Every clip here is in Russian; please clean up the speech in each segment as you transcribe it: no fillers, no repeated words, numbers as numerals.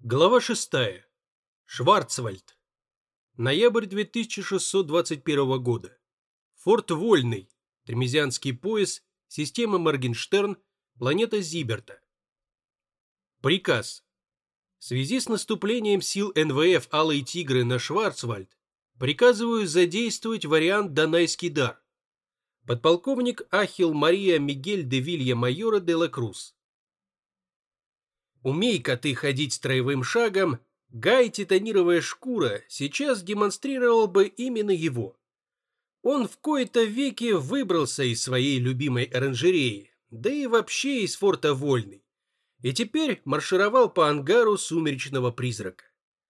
Глава 6. Шварцвальд. Ноябрь 2621 года. Форт Вольный. Тремезианский пояс. Система Моргенштерн. Планета Зиберта. Приказ. В связи с наступлением сил НВФ «Алые тигры» на Шварцвальд приказываю задействовать вариант «Донайский дар». Подполковник Ахилл Мария Мигель де Вилья Майора де ла Круз. Умей-ка ты ходить строевым шагом, Гай Титанировая шкура сейчас демонстрировал бы именно его. Он в кои-то веки выбрался из своей любимой оранжереи, да и вообще из форта Вольный, и теперь маршировал по ангару сумеречного призрака.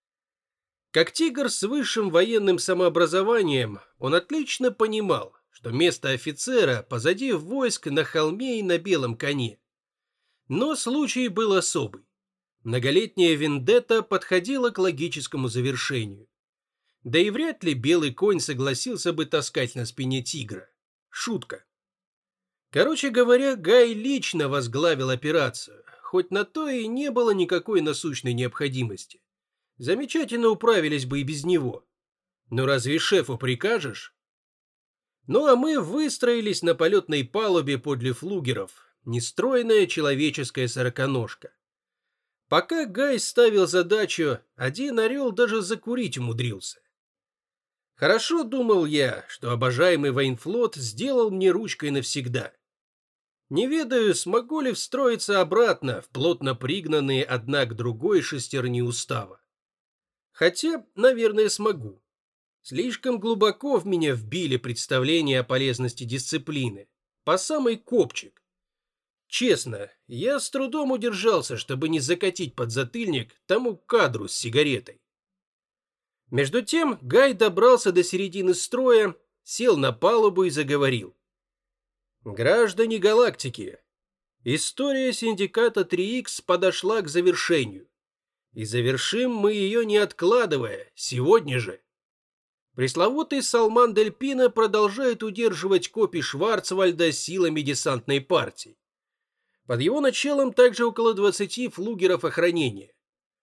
Как тигр с высшим военным самообразованием, он отлично понимал, что место офицера позади войск на холме и на белом коне. Но случай был особый. Многолетняя вендетта подходила к логическому завершению. Да и вряд ли белый конь согласился бы таскать на спине тигра. Шутка. Короче говоря, Гай лично возглавил операцию, хоть на то и не было никакой насущной необходимости. Замечательно управились бы и без него. Но разве шефу прикажешь? Ну а мы выстроились на полетной палубе подле флугеров, нестройная человеческая сороконожка. Пока Гай ставил задачу, один орел даже закурить умудрился. Хорошо, думал я, что обожаемый военфлот сделал мне ручкой навсегда. Не ведаю, смогу ли встроиться обратно в плотно пригнанные одна к другой шестерни устава. Хотя, наверное, смогу. Слишком глубоко в меня вбили представление о полезности дисциплины, по самый копчик. Честно, я с трудом удержался, чтобы не закатить подзатыльник тому кадру с сигаретой. Между тем Гай добрался до середины строя, сел на палубу и заговорил. «Граждане галактики, история синдиката 3Х подошла к завершению. И завершим мы ее не откладывая, сегодня же. Пресловутый Салман Дель Пино продолжает удерживать копии Шварцвальда силами десантной партии. Под его началом также около 20 флугеров охранения.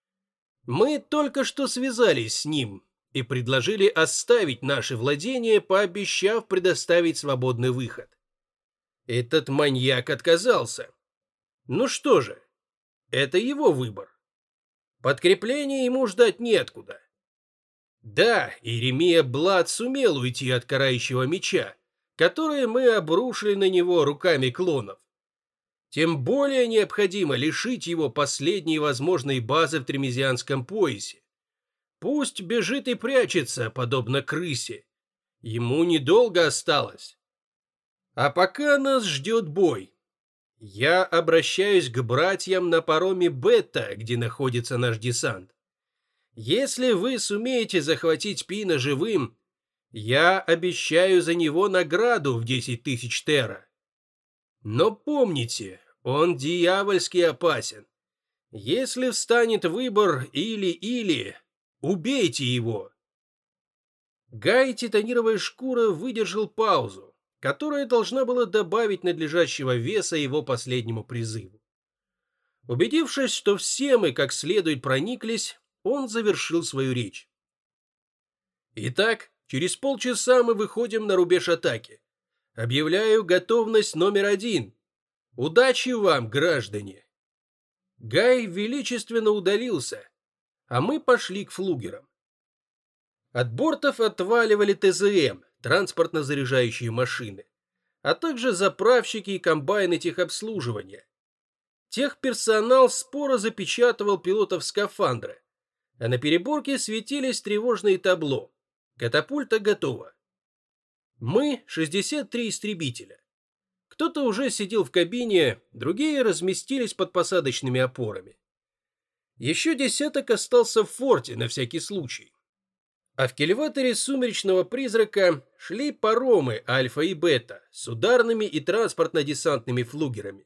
Мы только что связались с ним и предложили оставить наши владения, пообещав предоставить свободный выход. Этот маньяк отказался. Ну что же, это его выбор. Подкрепления ему ждать неоткуда. Да, Иеремия Блад сумел уйти от карающего меча, который мы обрушили на него руками клонов. Тем более необходимо лишить его последней возможной базы в Тремезианском поясе. Пусть бежит и прячется, подобно крысе. Ему недолго осталось. А пока нас ждет бой. Я обращаюсь к братьям на пароме Бета, где находится наш десант. Если вы сумеете захватить Пина живым, я обещаю за него награду в 10 тысяч терра. Но помните, он дьявольски опасен. Если встанет выбор или-или, убейте его. Гай Титанировая шкура выдержал паузу, которая должна была добавить надлежащего веса его последнему призыву. Убедившись, что все мы как следует прониклись, он завершил свою речь. Итак, через полчаса мы выходим на рубеж атаки. Объявляю готовность номер 1. Удачи вам, граждане!» Гай величественно удалился, а мы пошли к флугерам. От бортов отваливали ТЗМ, транспортно-заряжающие машины, а также заправщики и комбайны техобслуживания. Техперсонал споро запечатывал пилотов скафандра, а на переборке светились тревожные табло. Катапульта готова. Мы 63 истребителя. Кто-то уже сидел в кабине, другие разместились под посадочными опорами. Еще десяток остался в форте на всякий случай. А в кильваторе сумеречного призрака шли паромы Альфа и Бета с ударными и транспортно-десантными флугерами.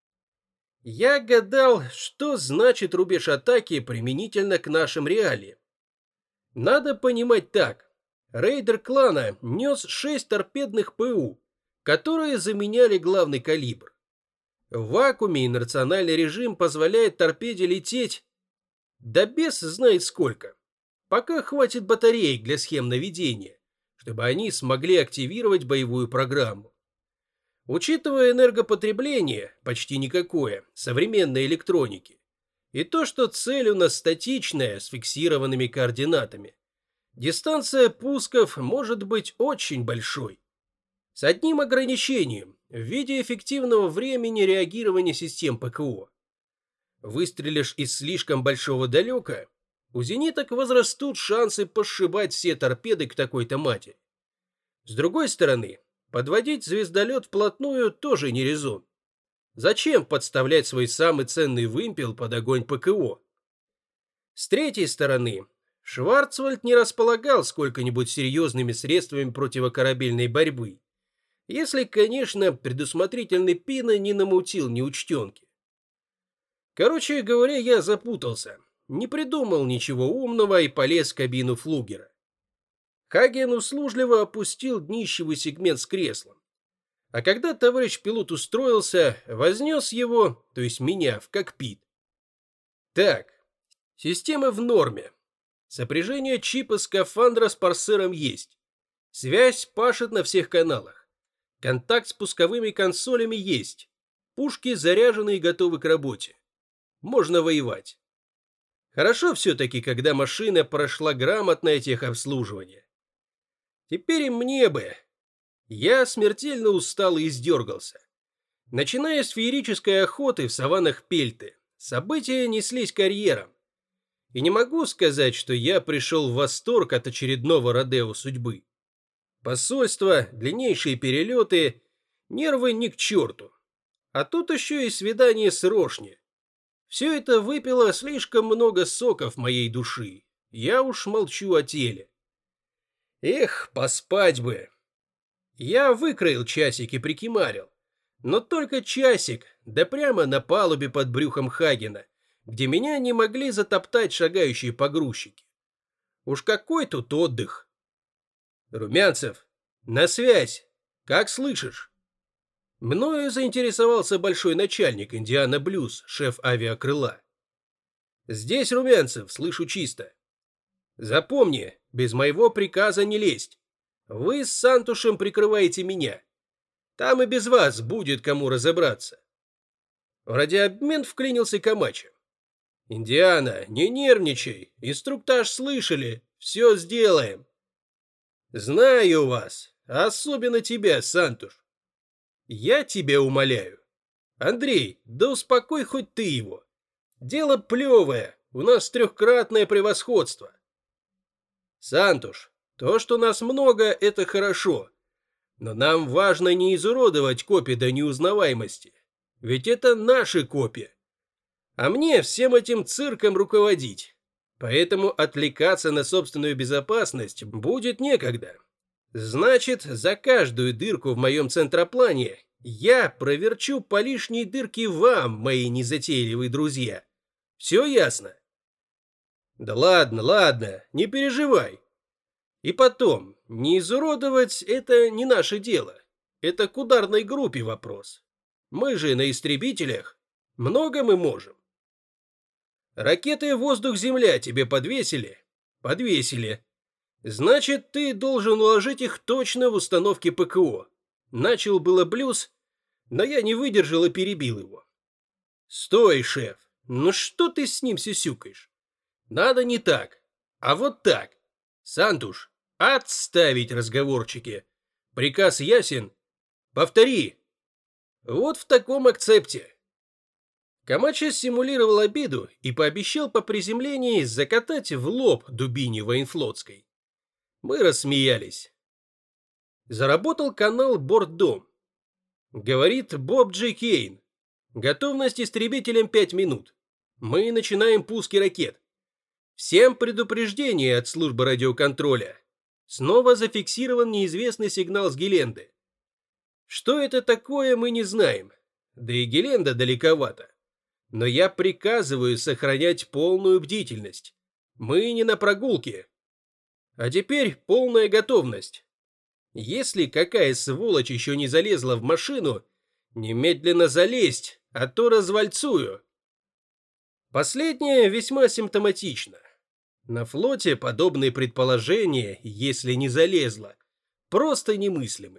Я гадал, что значит рубеж атаки применительно к нашим реалиям. Надо понимать так. Рейдер клана нес 6 торпедных ПУ, которые заменяли главный калибр. В вакууме инерциональный режим позволяет торпеде лететь Да бес знает сколько. Пока хватит батареек для схем наведения, чтобы они смогли активировать боевую программу. Учитывая энергопотребление, почти никакое, современной электроники, и то, что цель у нас статичная, с фиксированными координатами, дистанция пусков может быть очень большой. С одним ограничением в виде эффективного времени реагирования систем ПКО. Выстрелишь из слишком большого далека, у зениток возрастут шансы пошибать все торпеды к такой-то матери. С другой стороны, подводить звездолет вплотную тоже не резон. Зачем подставлять свой самый ценный вымпел под огонь ПКО? С третьей стороны, Шварцвальд не располагал сколько-нибудь серьезными средствами противокорабельной борьбы, если, конечно, предусмотрительный Пина не намутил неучтенки. Короче говоря, я запутался, не придумал ничего умного и полез в кабину флугера. Хаген услужливо опустил днищевый сегмент с креслом. А когда товарищ пилот устроился, вознес его, то есть меня, в кокпит. Так, система в норме. Сопряжение чипа скафандра с парсером есть. Связь пашет на всех каналах. Контакт с пусковыми консолями есть. Пушки заряжены и готовы к работе. Можно воевать. Хорошо все-таки, когда машина прошла грамотное техобслуживание. Теперь и мне бы. Я смертельно устал и издергался. Начиная с феерической охоты в саваннах Пельты, события неслись карьером. И не могу сказать, что я пришел в восторг от очередного родео судьбы. Посольство, длиннейшие перелеты, нервы ни к черту. А тут еще и свидание с Рошни. Все это выпило слишком много соков моей души. Я уж молчу о теле. Эх, поспать бы. Я выкроил часик и прикимарил. Но только часик, да прямо на палубе под брюхом Хагена, где меня не могли затоптать шагающие погрузчики. Уж какой тут отдых. Румянцев, на связь. Как слышишь? Мною заинтересовался большой начальник Индиана Блюз, шеф авиакрыла. Здесь, Румянцев, слышу чисто. Запомни, без моего приказа не лезть. Вы с Сантушем прикрываете меня. Там и без вас будет кому разобраться. В радиообмен вклинился Камачо. Индиана, не нервничай, инструктаж слышали, все сделаем. Знаю вас, особенно тебя, Сантуш. Я тебя умоляю. Андрей, да успокой хоть ты его. Дело плевое, у нас трехкратное превосходство. Сантуш, то, что нас много, это хорошо. Но нам важно не изуродовать копи до неузнаваемости. Ведь это наши копи. А мне всем этим цирком руководить. Поэтому отвлекаться на собственную безопасность будет некогда. Значит, за каждую дырку в моем центроплане я проверчу по лишней дырке вам, мои незатейливые друзья. Все ясно? Да ладно, ладно, не переживай. И потом, не изуродовать – это не наше дело. Это к ударной группе вопрос. Мы же на истребителях. Много мы можем. Ракеты воздух-земля тебе подвесили? Подвесили. Значит, ты должен уложить их точно в установке ПКО. Начал было Блюз, но я не выдержал и перебил его. Стой, шеф, ну что ты с ним сюсюкаешь? Надо не так, а вот так. Сантуш, отставить разговорчики. Приказ ясен? Повтори. Вот в таком акцепте. Камачо симулировал обиду и пообещал по приземлении закатать в лоб дубине военфлотской. Мы рассмеялись. Заработал канал «Бортдом». Говорит Боб Джей Кейн. Готовность истребителям 5 минут. Мы начинаем пуски ракет. Всем предупреждение от службы радиоконтроля. Снова зафиксирован неизвестный сигнал с Геленды. Что это такое, мы не знаем. Да и Геленда далековато. Но я приказываю сохранять полную бдительность. Мы не на прогулке. А теперь полная готовность. Если какая сволочь еще не залезла в машину, немедленно залезть, а то развальцую. Последнее весьма симптоматично. На флоте подобные предположения, если не залезло, просто немыслимы.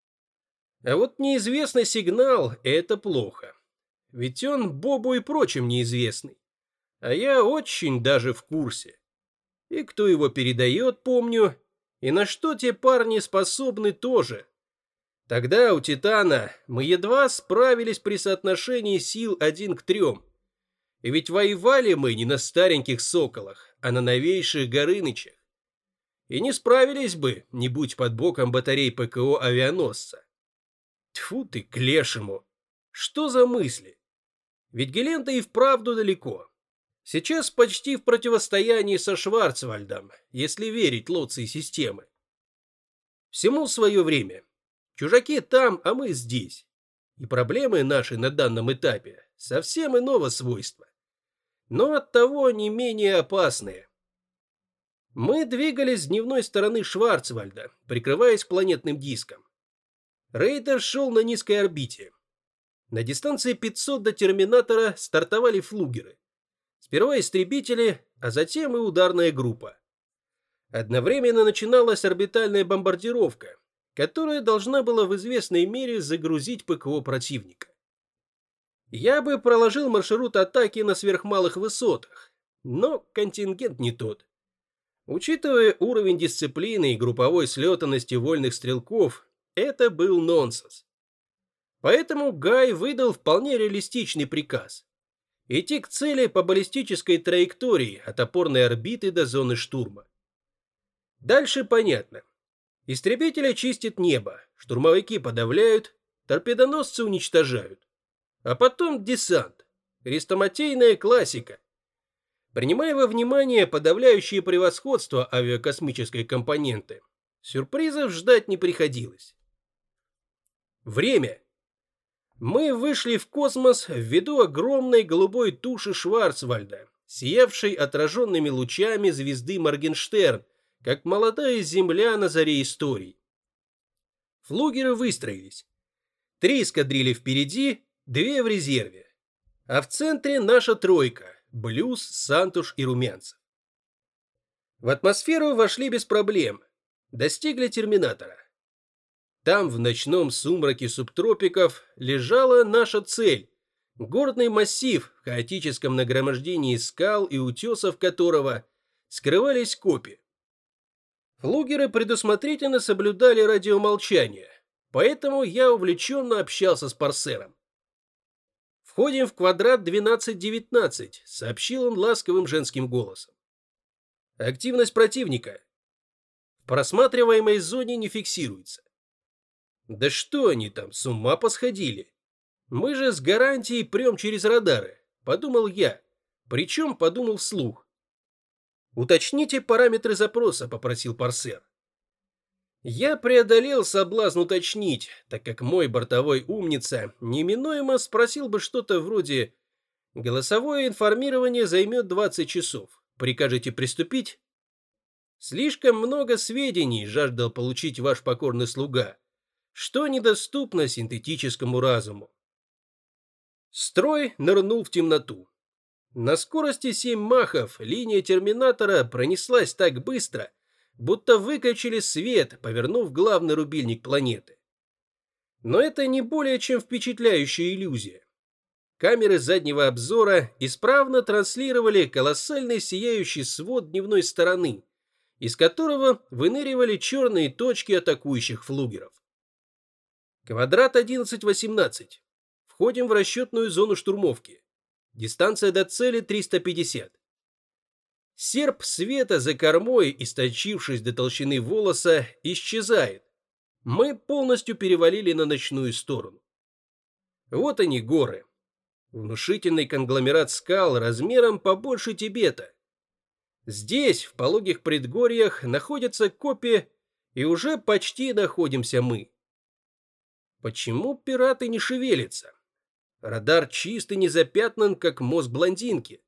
А вот неизвестный сигнал – это плохо. Ведь он Бобу и прочим неизвестный. А я очень даже в курсе. И кто его передает, помню, и на что те парни способны тоже. Тогда у Титана мы едва справились при соотношении сил 1 к 3. И ведь воевали мы не на стареньких соколах, а на новейших Горынычах. И не справились бы, не будь под боком батарей ПКО авианосца. Тьфу ты, к лешему! Что за мысли? Ведь Гелента и вправду далеко. Сейчас почти в противостоянии со Шварцвальдом, если верить лоции системы. Всему свое время. Чужаки там, а мы здесь. И проблемы наши на данном этапе совсем иного свойства. Но оттого не менее опасные. Мы двигались с дневной стороны Шварцвальда, прикрываясь планетным диском. Рейдер шел на низкой орбите. На дистанции 500 до терминатора стартовали флугеры. Сперва истребители, а затем и ударная группа. Одновременно начиналась орбитальная бомбардировка, которая должна была в известной мере загрузить ПКО противника. Я бы проложил маршрут атаки на сверхмалых высотах, но контингент не тот. Учитывая уровень дисциплины и групповой слетанности вольных стрелков, это был нонсенс. Поэтому Гай выдал вполне реалистичный приказ – идти к цели по баллистической траектории от опорной орбиты до зоны штурма. Дальше понятно. Истребители чистят небо, штурмовики подавляют, торпедоносцы уничтожают. А потом десант. Хрестоматийная классика. Принимая во внимание подавляющее превосходство авиакосмической компоненты, сюрпризов ждать не приходилось. Время. Мы вышли в космос ввиду огромной голубой туши Шварцвальда, сиявшей отраженными лучами звезды Моргенштерн, как молодая Земля на заре истории. Флугеры выстроились. 3 эскадрильи впереди, 2 в резерве. А в центре наша тройка – Блюз, Сантуш и Румянцев. В атмосферу вошли без проблем. Достигли терминатора. Там, в ночном сумраке субтропиков, лежала наша цель – горный массив, в хаотическом нагромождении скал и утесов которого скрывались копи. Флугеры предусмотрительно соблюдали радиомолчание, поэтому я увлеченно общался с Парсером. «Входим в квадрат 12-19», — сообщил он ласковым женским голосом. «Активность противника в просматриваемой зоне не фиксируется». «Да что они там, с ума посходили? Мы же с гарантией прем через радары», — подумал я, причем подумал вслух. «Уточните параметры запроса», — попросил Парсер. Я преодолел соблазн уточнить, так как мой бортовой умница неминуемо спросил бы что-то вроде «Голосовое информирование займет 20 часов. Прикажете приступить?» Слишком много сведений жаждал получить ваш покорный слуга, что недоступно синтетическому разуму. Строй нырнул в темноту. На скорости 7 махов линия терминатора пронеслась так быстро, будто выключили свет, повернув главный рубильник планеты. Но это не более чем впечатляющая иллюзия. Камеры заднего обзора исправно транслировали колоссальный сияющий свод дневной стороны, из которого выныривали черные точки атакующих флугеров. Квадрат 11-18. Входим в расчетную зону штурмовки. Дистанция до цели 350. Серп света за кормой, источившись до толщины волоса, исчезает. Мы полностью перевалили на ночную сторону. Вот они, горы. Внушительный конгломерат скал размером побольше Тибета. Здесь, в пологих предгорьях, находятся копи, и уже почти находимся мы. Почему пираты не шевелятся? Радар чист и не запятнан, как мозг блондинки.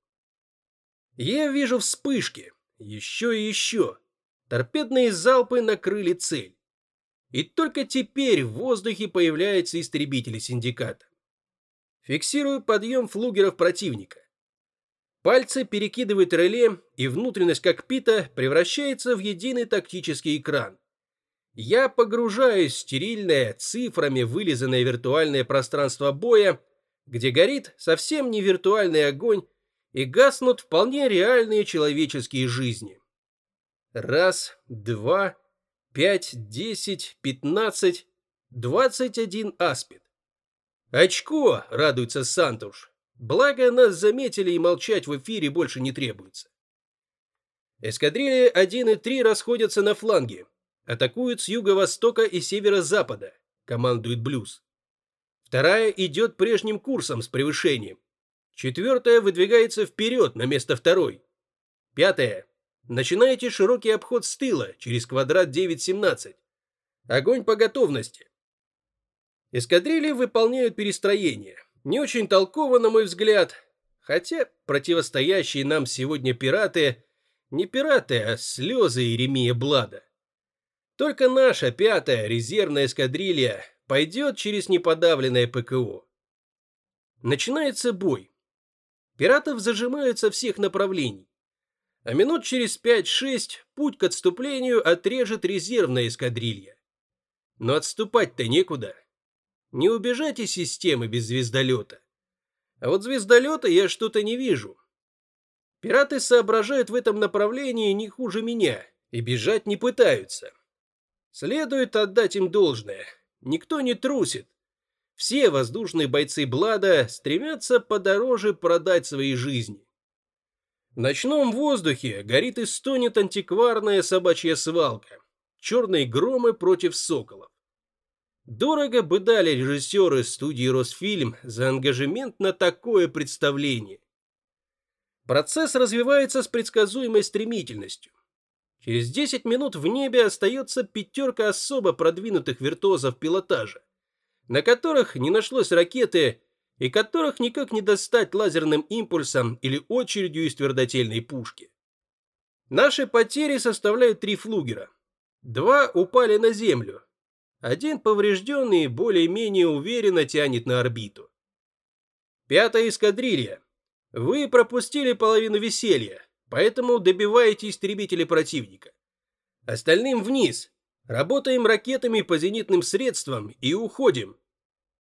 Я вижу вспышки, еще и еще. Торпедные залпы накрыли цель. И только теперь в воздухе появляются истребители синдиката. Фиксирую подъем флугеров противника. Пальцы перекидывают реле, и внутренность кокпита превращается в единый тактический экран. Я погружаюсь в стерильное, цифрами вылизанное виртуальное пространство боя, где горит совсем не виртуальный огонь и гаснут вполне реальные человеческие жизни. 1, 2, 5, 10, 15, 21 аспид. «Очко!» — радуется Сантуш. Благо, нас заметили, и молчать в эфире больше не требуется. Эскадрильи 1 и 3 расходятся на фланге. Атакуют с юго-востока и северо-запада, командует Блюз. 2 идет прежним курсом с превышением. 4 выдвигается вперед на место 2. 5 начинаете широкий обход с тыла через квадрат 9-17. Огонь по готовности. Эскадрильи выполняют перестроение. Не очень толково, на мой взгляд. Хотя противостоящие нам сегодня пираты не пираты, а слезы Иеремия Блада. Только наша 5-я резервная эскадрилья пойдет через неподавленное ПКО. Начинается бой. Пиратов зажимают со всех направлений. А минут через 5-6 путь к отступлению отрежет резервная эскадрилья. Но отступать-то некуда. Не убежать из системы без звездолета. А вот звездолета я что-то не вижу. Пираты соображают в этом направлении не хуже меня и бежать не пытаются. Следует отдать им должное. Никто не трусит. Все воздушные бойцы Блада стремятся подороже продать свои жизни. В ночном воздухе горит и стонет антикварная собачья свалка. Черные громы против соколов. Дорого бы дали режиссеры студии «Росфильм» за ангажемент на такое представление. Процесс развивается с предсказуемой стремительностью. Через 10 минут в небе остается 5 особо продвинутых виртуозов пилотажа, на которых не нашлось ракеты и которых никак не достать лазерным импульсом или очередью из твердотельной пушки. Наши потери составляют 3 флугера. 2 упали на землю. 1 поврежденный более-менее уверенно тянет на орбиту. 5-я эскадрилья. Вы пропустили половину веселья, поэтому добиваете истребители противника. Остальным вниз. Работаем ракетами по зенитным средствам и уходим.